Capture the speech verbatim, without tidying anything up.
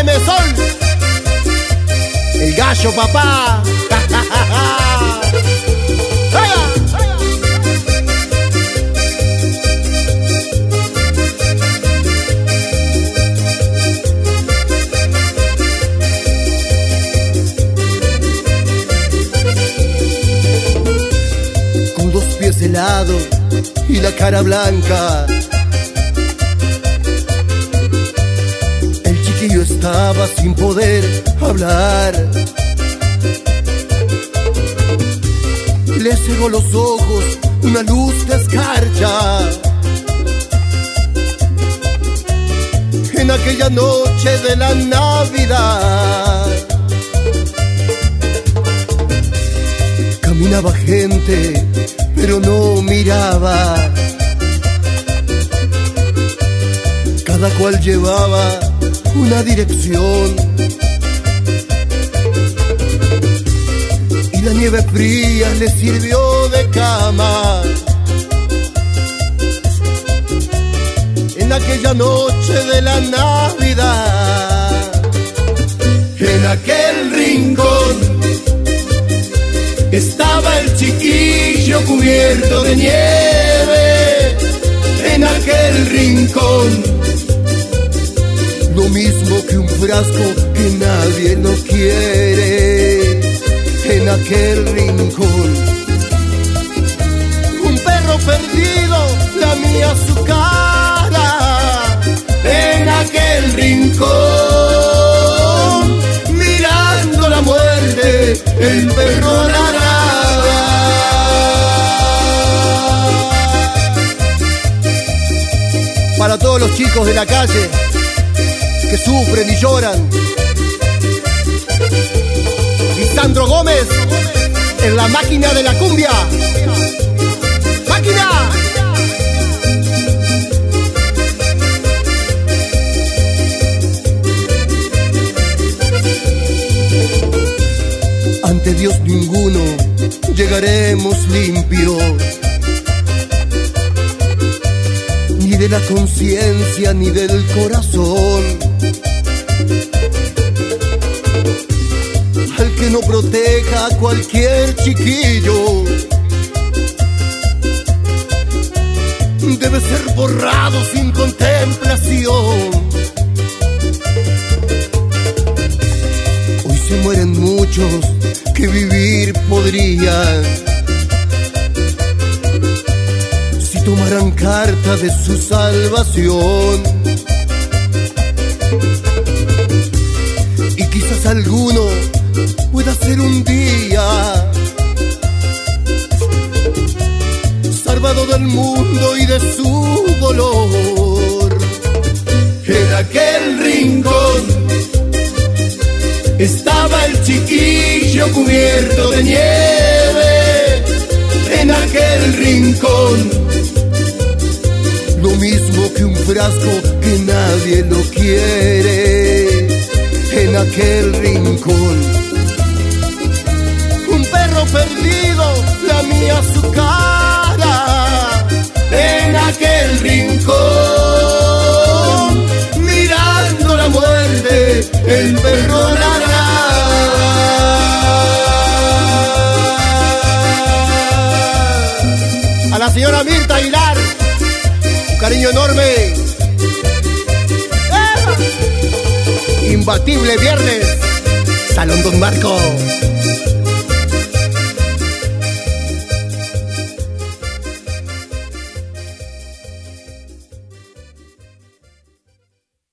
Dame sol, el gallo, papá. Con dos pies helados y la cara blanca, el chiquillo estaba sin poder hablar. Le cegó los ojos una luz de escarcha. En aquella noche de la Navidad caminaba gente, pero no miraba. Cada cual llevaba una dirección, y la nieve fría le sirvió de cama. En aquella noche de la Navidad, en aquel rincón estaba el chiquillo cubierto de nieve. En aquel rincón, lo mismo que un frasco que nadie lo quiere. En aquel rincón, un perro perdido lamía su cara. En aquel rincón, mirando la muerte, el perro ladraba. Para todos los chicos de la calle que sufren y lloran, Lisandro Gómez en la máquina de la cumbia. ¡Máquina! Ante Dios ninguno llegaremos limpios, ni de la conciencia ni del corazón. Al que no proteja a cualquier chiquillo, debe ser borrado sin contemplación. Hoy se mueren muchos que vivir podrían, si tomaran carta de su salvación. Y quizás alguno pueda ser un día salvado del mundo y de su dolor. En aquel rincón estaba el chiquillo cubierto de nieve. En aquel rincón, lo mismo que un frasco que nadie lo quiere. En aquel rincón, un perro perdido lamía su cara. En aquel rincón, mirando la muerte, el perro ladraba. A la señora Mirta Aguilar, un cariño enorme. Imbatible viernes, Salón Don Marco.